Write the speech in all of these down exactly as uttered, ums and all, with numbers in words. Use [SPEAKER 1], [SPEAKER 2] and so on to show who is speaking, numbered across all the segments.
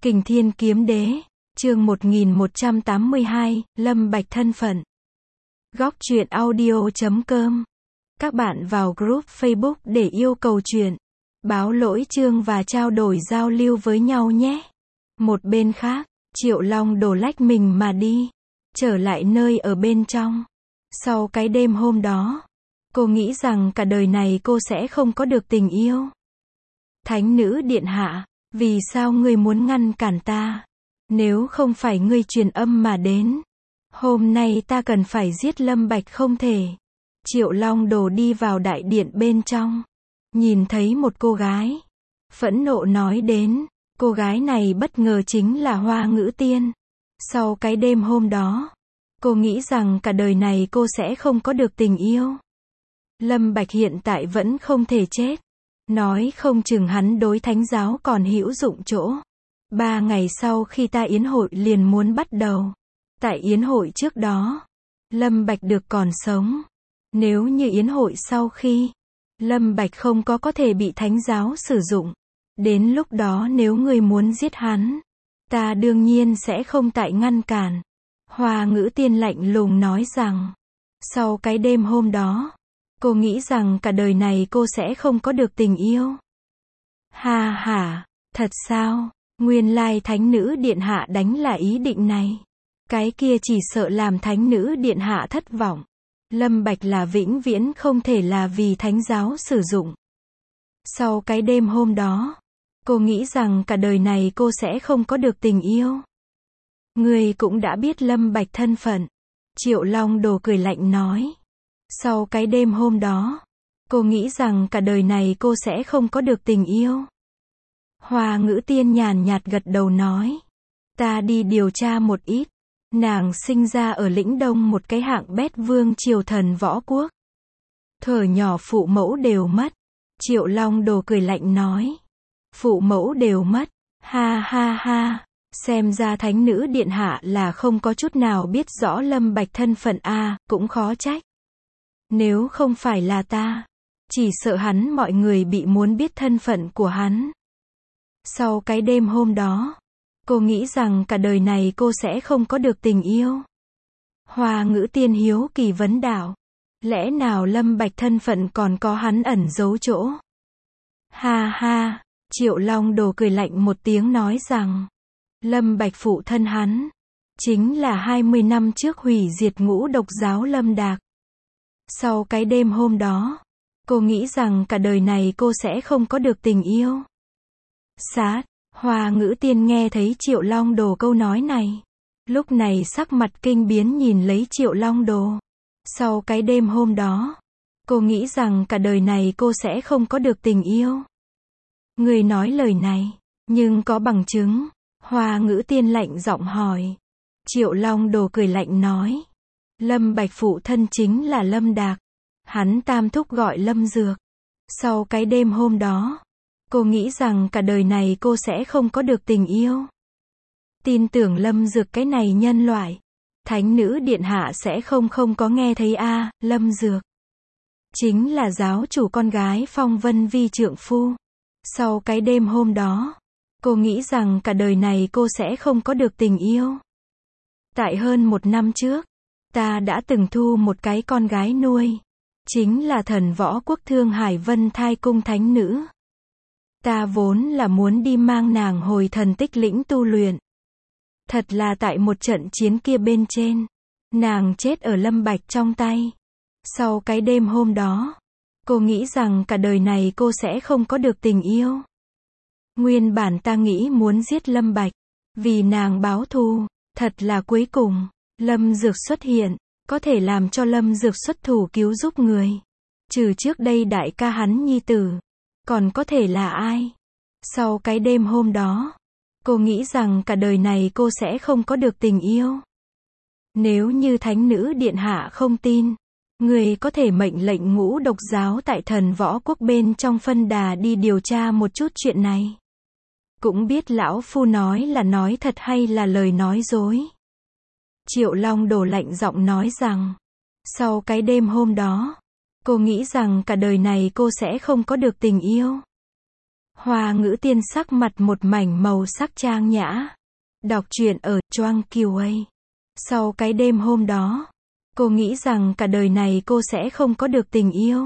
[SPEAKER 1] Kình Thiên Kiếm Đế, chương một nghìn một trăm tám mươi hai, Lâm Bạch thân phận. Góc truyện audio chấm com. Các bạn vào group Facebook để yêu cầu truyện, báo lỗi chương và trao đổi giao lưu với nhau nhé. Một bên khác, Triệu Long đổ lách mình mà đi, trở lại nơi ở bên trong. Sau cái đêm hôm đó, cô nghĩ rằng cả đời này cô sẽ không có được tình yêu. Thánh nữ điện hạ, vì sao ngươi muốn ngăn cản ta? Nếu không phải ngươi truyền âm mà đến, hôm nay ta cần phải giết Lâm Bạch không thể. Triệu Long Đồ đi vào đại điện bên trong, nhìn thấy một cô gái, phẫn nộ nói đến, cô gái này bất ngờ chính là Hoa Ngữ Tiên. Sau cái đêm hôm đó, cô nghĩ rằng cả đời này cô sẽ không có được tình yêu. Lâm Bạch hiện tại vẫn không thể chết. Nói không chừng hắn đối thánh giáo còn hữu dụng chỗ. Ba ngày sau khi ta yến hội liền muốn bắt đầu. Tại yến hội trước đó, Lâm Bạch được còn sống. Nếu như yến hội sau khi, Lâm Bạch không có có thể bị thánh giáo sử dụng. Đến lúc đó nếu ngươi muốn giết hắn, ta đương nhiên sẽ không tại ngăn cản. Hoa Ngữ Tiên lạnh lùng nói rằng, sau cái đêm hôm đó, cô nghĩ rằng cả đời này cô sẽ không có được tình yêu. Ha ha, thật sao? Nguyên lai thánh nữ điện hạ đánh là ý định này. Cái kia chỉ sợ làm thánh nữ điện hạ thất vọng. Lâm Bạch là vĩnh viễn không thể là vì thánh giáo sử dụng. Sau cái đêm hôm đó, cô nghĩ rằng cả đời này cô sẽ không có được tình yêu. Ngươi cũng đã biết Lâm Bạch thân phận. Triệu Long Đồ cười lạnh nói. Sau cái đêm hôm đó, cô nghĩ rằng cả đời này cô sẽ không có được tình yêu. Hoa Ngữ Tiên nhàn nhạt gật đầu nói. Ta đi điều tra một ít. Nàng sinh ra ở lĩnh Đông một cái hạng bét vương triều thần võ quốc. Thuở nhỏ phụ mẫu đều mất. Triệu Long Đồ cười lạnh nói. Phụ mẫu đều mất. Ha ha ha. Xem ra thánh nữ điện hạ là không có chút nào biết rõ Lâm Bạch thân phận a, cũng khó trách. Nếu không phải là ta, chỉ sợ hắn mọi người bị muốn biết thân phận của hắn. Sau cái đêm hôm đó, cô nghĩ rằng cả đời này cô sẽ không có được tình yêu. Hoa Ngữ Tiên hiếu kỳ vấn đạo. Lẽ nào Lâm Bạch thân phận còn có hắn ẩn giấu chỗ? Ha ha, Triệu Long Đồ cười lạnh một tiếng nói rằng, Lâm Bạch phụ thân hắn, chính là hai mươi năm trước hủy diệt ngũ độc giáo Lâm Đạc. Sau cái đêm hôm đó, cô nghĩ rằng cả đời này cô sẽ không có được tình yêu. Sát, Hoa Ngữ Tiên nghe thấy Triệu Long Đồ câu nói này. Lúc này sắc mặt kinh biến nhìn lấy Triệu Long Đồ. Sau cái đêm hôm đó, cô nghĩ rằng cả đời này cô sẽ không có được tình yêu. Người nói lời này, nhưng có bằng chứng? Hoa Ngữ Tiên lạnh giọng hỏi. Triệu Long Đồ cười lạnh nói. Lâm Bạch phụ thân chính là Lâm Đạc. Hắn tam thúc gọi Lâm Dược. Sau cái đêm hôm đó, cô nghĩ rằng cả đời này cô sẽ không có được tình yêu. Tin tưởng Lâm Dược cái này nhân loại. Thánh nữ điện hạ sẽ không không có nghe thấy a, à, Lâm Dược chính là giáo chủ con gái Phong Vân Vi trượng phu. Sau cái đêm hôm đó, cô nghĩ rằng cả đời này cô sẽ không có được tình yêu. Tại hơn một năm trước, ta đã từng thu một cái con gái nuôi. Chính là thần võ quốc Thương Hải Vân Thai Cung thánh nữ. Ta vốn là muốn đi mang nàng hồi thần tích lĩnh tu luyện. Thật là tại một trận chiến kia bên trên, nàng chết ở Lâm Bạch trong tay. Sau cái đêm hôm đó, cô nghĩ rằng cả đời này cô sẽ không có được tình yêu. Nguyên bản ta nghĩ muốn giết Lâm Bạch, vì nàng báo thù. Thật là cuối cùng, Lâm Dược xuất hiện, có thể làm cho Lâm Dược xuất thủ cứu giúp người. Trừ trước đây đại ca hắn nhi tử, còn có thể là ai? Sau cái đêm hôm đó, cô nghĩ rằng cả đời này cô sẽ không có được tình yêu. Nếu như thánh nữ điện hạ không tin, người có thể mệnh lệnh ngũ độc giáo tại thần võ quốc bên trong phân đà đi điều tra một chút chuyện này. Cũng biết lão phu nói là nói thật hay là lời nói dối. Triệu Long Đồ lạnh giọng nói rằng, sau cái đêm hôm đó, cô nghĩ rằng cả đời này cô sẽ không có được tình yêu. Hoa Ngữ Tiên sắc mặt một mảnh màu sắc trang nhã. Đọc truyện ở Choang Kiều A. Sau cái đêm hôm đó, cô nghĩ rằng cả đời này cô sẽ không có được tình yêu.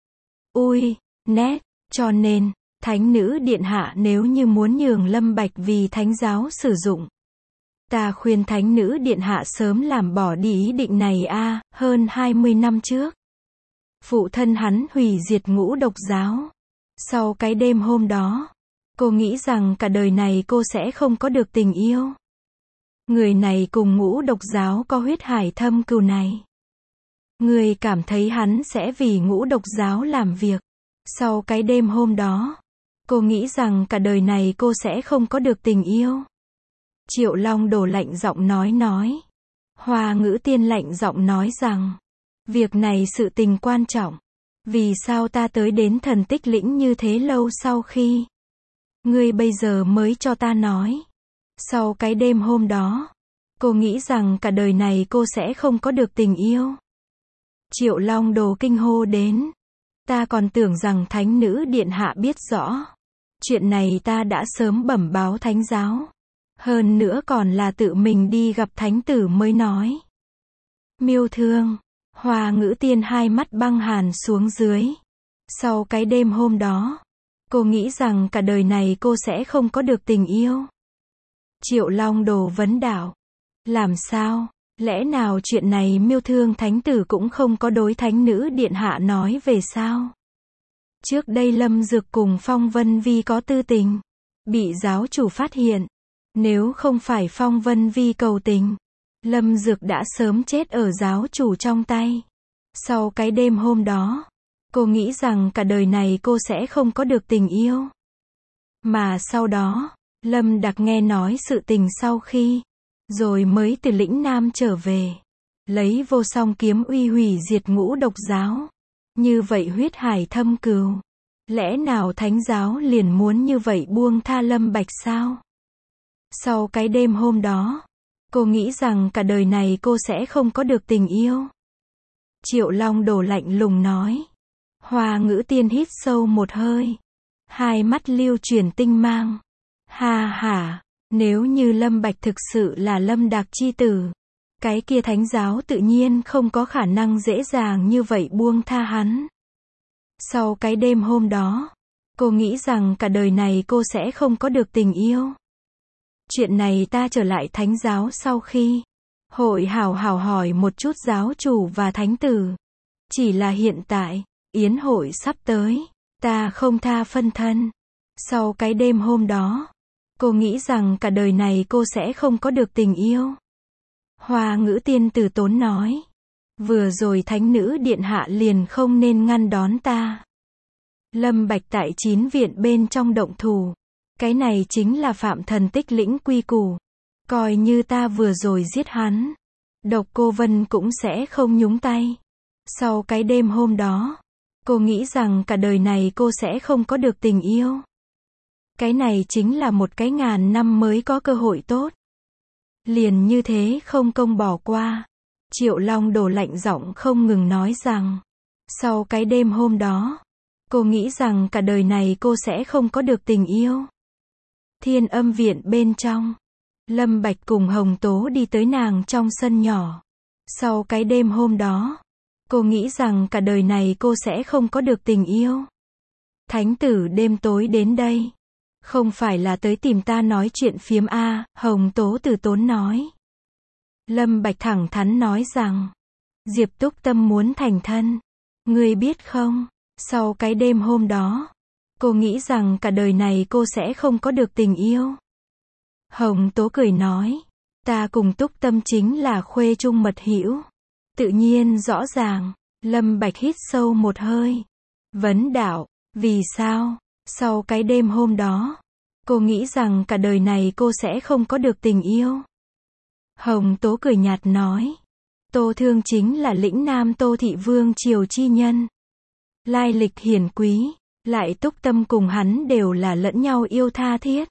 [SPEAKER 1] Ui, nét, cho nên, Thánh nữ điện hạ nếu như muốn nhường Lâm Bạch vì thánh giáo sử dụng, ta khuyên Thánh nữ điện hạ sớm làm bỏ đi ý định này a, hơn hai mươi năm trước. Phụ thân hắn hủy diệt Ngũ Độc giáo. Sau cái đêm hôm đó, cô nghĩ rằng cả đời này cô sẽ không có được tình yêu. Người này cùng Ngũ Độc giáo có huyết hải thâm cừu này. Người cảm thấy hắn sẽ vì Ngũ Độc giáo làm việc. Sau cái đêm hôm đó, cô nghĩ rằng cả đời này cô sẽ không có được tình yêu. Triệu Long Đồ lạnh giọng nói nói. Hoa Ngữ Tiên lạnh giọng nói rằng, việc này sự tình quan trọng. Vì sao ta tới đến Thần Tích Lĩnh như thế lâu sau khi ngươi bây giờ mới cho ta nói. Sau cái đêm hôm đó, cô nghĩ rằng cả đời này cô sẽ không có được tình yêu. Triệu Long Đồ kinh hô đến. Ta còn tưởng rằng Thánh nữ điện hạ biết rõ. Chuyện này ta đã sớm bẩm báo thánh giáo. Hơn nữa còn là tự mình đi gặp thánh tử mới nói. Miêu Thương. Hoa Ngữ Tiên hai mắt băng hàn xuống dưới. Sau cái đêm hôm đó, cô nghĩ rằng cả đời này cô sẽ không có được tình yêu. Triệu Long Đồ vấn đạo. Làm sao? Lẽ nào chuyện này Miêu Thương thánh tử cũng không có đối thánh nữ điện hạ nói về sao? Trước đây Lâm Dược cùng Phong Vân Vi có tư tình, bị giáo chủ phát hiện. Nếu không phải Phong Vân Vi cầu tình, Lâm Dược đã sớm chết ở giáo chủ trong tay. Sau cái đêm hôm đó, cô nghĩ rằng cả đời này cô sẽ không có được tình yêu. Mà sau đó, Lâm Đặc nghe nói sự tình sau khi, rồi mới từ lĩnh Nam trở về, lấy vô song kiếm uy hủy diệt Ngũ Độc giáo. Như vậy huyết hải thâm cừu. Lẽ nào thánh giáo liền muốn như vậy buông tha Lâm Bạch sao? Sau cái đêm hôm đó, cô nghĩ rằng cả đời này cô sẽ không có được tình yêu. Triệu Long Đồ lạnh lùng nói. Hoa Ngữ Tiên hít sâu một hơi. Hai mắt lưu chuyển tinh mang. Ha ha, nếu như Lâm Bạch thực sự là Lâm Đạc chi tử, cái kia thánh giáo tự nhiên không có khả năng dễ dàng như vậy buông tha hắn. Sau cái đêm hôm đó, cô nghĩ rằng cả đời này cô sẽ không có được tình yêu. Chuyện này ta trở lại thánh giáo sau khi hội hảo hảo hỏi một chút giáo chủ và thánh tử. Chỉ là hiện tại, yến hội sắp tới, ta không tha phân thân. Sau cái đêm hôm đó, cô nghĩ rằng cả đời này cô sẽ không có được tình yêu. Hoa Ngữ Tiên từ tốn nói. Vừa rồi thánh nữ điện hạ liền không nên ngăn đón ta. Lâm Bạch tại chín viện bên trong động thủ. Cái này chính là phạm Thần Tích Lĩnh quy củ. Coi như ta vừa rồi giết hắn, Độc Cô Vân cũng sẽ không nhúng tay. Sau cái đêm hôm đó, cô nghĩ rằng cả đời này cô sẽ không có được tình yêu. Cái này chính là một cái ngàn năm mới có cơ hội tốt. Liền như thế không công bỏ qua. Triệu Long Đồ lạnh giọng không ngừng nói rằng, sau cái đêm hôm đó, cô nghĩ rằng cả đời này cô sẽ không có được tình yêu. Thiên Âm viện bên trong, Lâm Bạch cùng Hồng Tố đi tới nàng trong sân nhỏ. Sau cái đêm hôm đó, cô nghĩ rằng cả đời này cô sẽ không có được tình yêu. Thánh tử đêm tối đến đây, không phải là tới tìm ta nói chuyện phiếm a, Hồng Tố từ tốn nói. Lâm Bạch thẳng thắn nói rằng, Diệp Túc Tâm muốn thành thân. Ngươi biết không, sau cái đêm hôm đó, cô nghĩ rằng cả đời này cô sẽ không có được tình yêu. Hồng Tố cười nói, ta cùng Túc Tâm chính là khuê chung mật hữu. Tự nhiên rõ ràng. Lâm Bạch hít sâu một hơi. Vấn đạo, vì sao? Sau cái đêm hôm đó, cô nghĩ rằng cả đời này cô sẽ không có được tình yêu. Hồng Tố cười nhạt nói, Tô Thương chính là lĩnh Nam Tô Thị Vương triều chi nhân. Lai lịch hiển quý, lại Túc Tâm cùng hắn đều là lẫn nhau yêu tha thiết.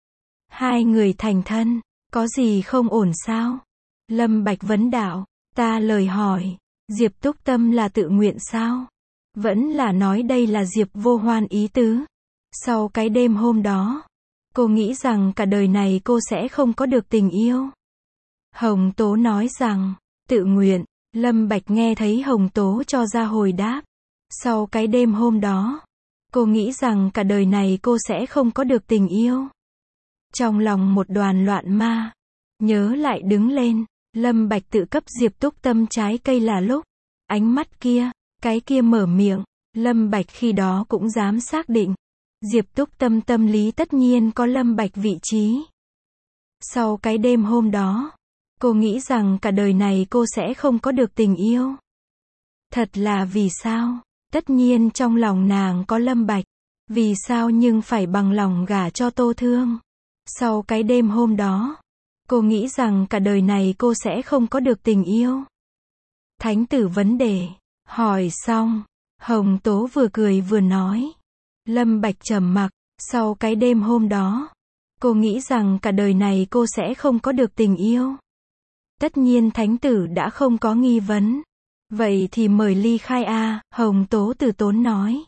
[SPEAKER 1] Hai người thành thân, có gì không ổn sao? Lâm Bạch vấn đạo, ta lời hỏi, Diệp Túc Tâm là tự nguyện sao? Vẫn là nói đây là Diệp Vô Hoan ý tứ? Sau cái đêm hôm đó, cô nghĩ rằng cả đời này cô sẽ không có được tình yêu. Hồng Tố nói rằng, tự nguyện. Lâm Bạch nghe thấy Hồng Tố cho ra hồi đáp. Sau cái đêm hôm đó, cô nghĩ rằng cả đời này cô sẽ không có được tình yêu. Trong lòng một đoàn loạn ma, nhớ lại đứng lên, Lâm Bạch tự cấp Diệp Túc Tâm trái cây là lúc, ánh mắt kia, cái kia mở miệng, Lâm Bạch khi đó cũng dám xác định, Diệp Túc Tâm tâm lý tất nhiên có Lâm Bạch vị trí. Sau cái đêm hôm đó, cô nghĩ rằng cả đời này cô sẽ không có được tình yêu. Thật là vì sao? Tất nhiên trong lòng nàng có Lâm Bạch, vì sao nhưng phải bằng lòng gả cho Tô Thương. Sau cái đêm hôm đó, cô nghĩ rằng cả đời này cô sẽ không có được tình yêu. Thánh tử vấn đề, hỏi xong, Hồng Tố vừa cười vừa nói. Lâm Bạch trầm mặc, sau cái đêm hôm đó, cô nghĩ rằng cả đời này cô sẽ không có được tình yêu. Tất nhiên thánh tử đã không có nghi vấn. Vậy thì mời ly khai a, Hồng Tố từ tốn nói.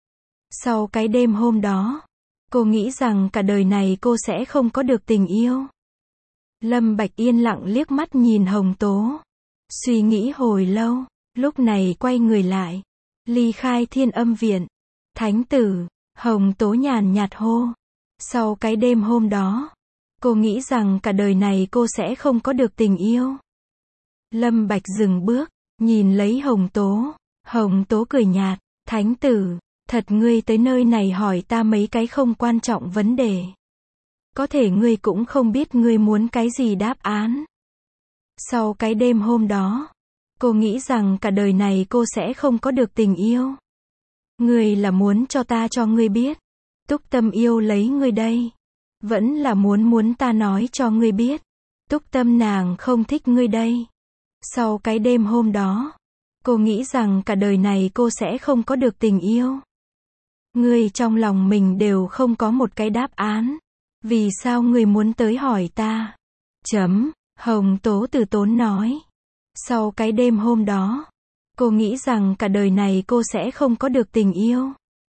[SPEAKER 1] Sau cái đêm hôm đó, cô nghĩ rằng cả đời này cô sẽ không có được tình yêu. Lâm Bạch yên lặng liếc mắt nhìn Hồng Tố. Suy nghĩ hồi lâu, lúc này quay người lại. Ly khai Thiên Âm viện. Thánh tử, Hồng Tố nhàn nhạt hô. Sau cái đêm hôm đó, cô nghĩ rằng cả đời này cô sẽ không có được tình yêu. Lâm Bạch dừng bước, nhìn lấy Hồng Tố. Hồng Tố cười nhạt, thánh tử, thật ngươi tới nơi này hỏi ta mấy cái không quan trọng vấn đề. Có thể ngươi cũng không biết ngươi muốn cái gì đáp án. Sau cái đêm hôm đó, cô nghĩ rằng cả đời này cô sẽ không có được tình yêu. Ngươi là muốn cho ta cho ngươi biết, Túc Tâm yêu lấy ngươi đây. Vẫn là muốn muốn ta nói cho ngươi biết, Túc Tâm nàng không thích ngươi đây. Sau cái đêm hôm đó, cô nghĩ rằng cả đời này cô sẽ không có được tình yêu. Ngươi trong lòng mình đều không có một cái đáp án. Vì sao ngươi muốn tới hỏi ta? Chấm, Hồng Tố từ tốn nói. Sau cái đêm hôm đó, cô nghĩ rằng cả đời này cô sẽ không có được tình yêu.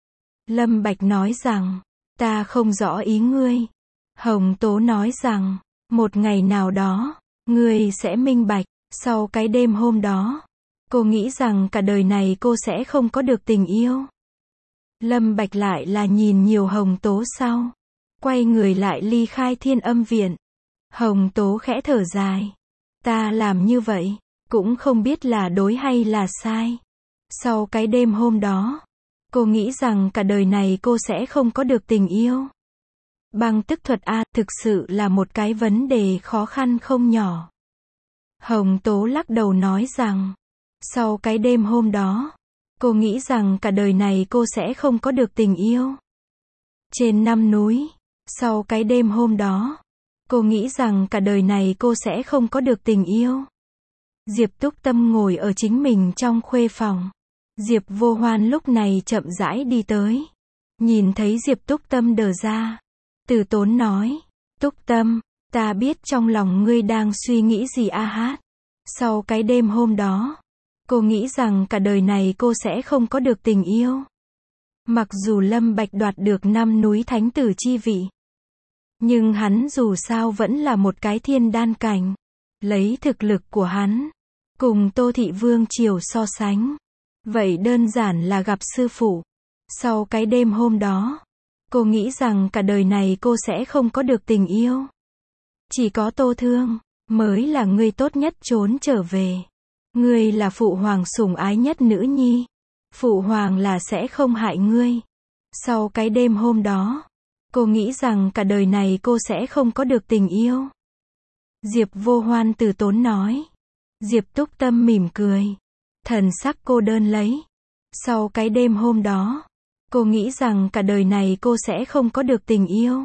[SPEAKER 1] Lâm Bạch nói rằng, ta không rõ ý ngươi. Hồng Tố nói rằng, một ngày nào đó, ngươi sẽ minh bạch. Sau cái đêm hôm đó, cô nghĩ rằng cả đời này cô sẽ không có được tình yêu. Lâm Bạch lại là nhìn nhiều Hồng Tố sau, quay người lại ly khai Thiên Âm viện. Hồng Tố khẽ thở dài. Ta làm như vậy, cũng không biết là đối hay là sai. Sau cái đêm hôm đó, cô nghĩ rằng cả đời này cô sẽ không có được tình yêu. Băng tức thuật A, thực sự là một cái vấn đề khó khăn không nhỏ. Hồng Tố lắc đầu nói rằng, sau cái đêm hôm đó, cô nghĩ rằng cả đời này cô sẽ không có được tình yêu. Trên năm núi, sau cái đêm hôm đó, cô nghĩ rằng cả đời này cô sẽ không có được tình yêu. Diệp Túc Tâm ngồi ở chính mình trong khuê phòng. Diệp Vô Hoan lúc này chậm rãi đi tới. Nhìn thấy Diệp Túc Tâm đờ ra. Từ tốn nói, Túc Tâm, ta biết trong lòng ngươi đang suy nghĩ gì a hát. Sau cái đêm hôm đó, cô nghĩ rằng cả đời này cô sẽ không có được tình yêu. Mặc dù Lâm Bạch đoạt được năm núi thánh tử chi vị, nhưng hắn dù sao vẫn là một cái thiên đan cảnh. Lấy thực lực của hắn, cùng Tô Thị Vương Triều so sánh, vậy đơn giản là gặp sư phụ. Sau cái đêm hôm đó, cô nghĩ rằng cả đời này cô sẽ không có được tình yêu. Chỉ có Tô Thương mới là người tốt nhất trốn trở về. Ngươi là phụ hoàng sủng ái nhất nữ nhi. Phụ hoàng là sẽ không hại ngươi. Sau cái đêm hôm đó, cô nghĩ rằng cả đời này cô sẽ không có được tình yêu. Diệp Vô Hoan từ tốn nói. Diệp Túc Tâm mỉm cười. Thần sắc cô đơn lấy. Sau cái đêm hôm đó, cô nghĩ rằng cả đời này cô sẽ không có được tình yêu.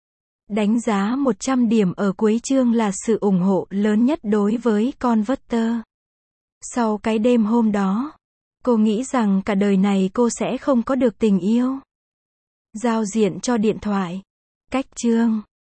[SPEAKER 1] Đánh giá một trăm điểm ở cuối chương là sự ủng hộ lớn nhất đối với Converter. Sau cái đêm hôm đó, cô nghĩ rằng cả đời này cô sẽ không có được tình yêu. Giao diện cho điện thoại. Cách chương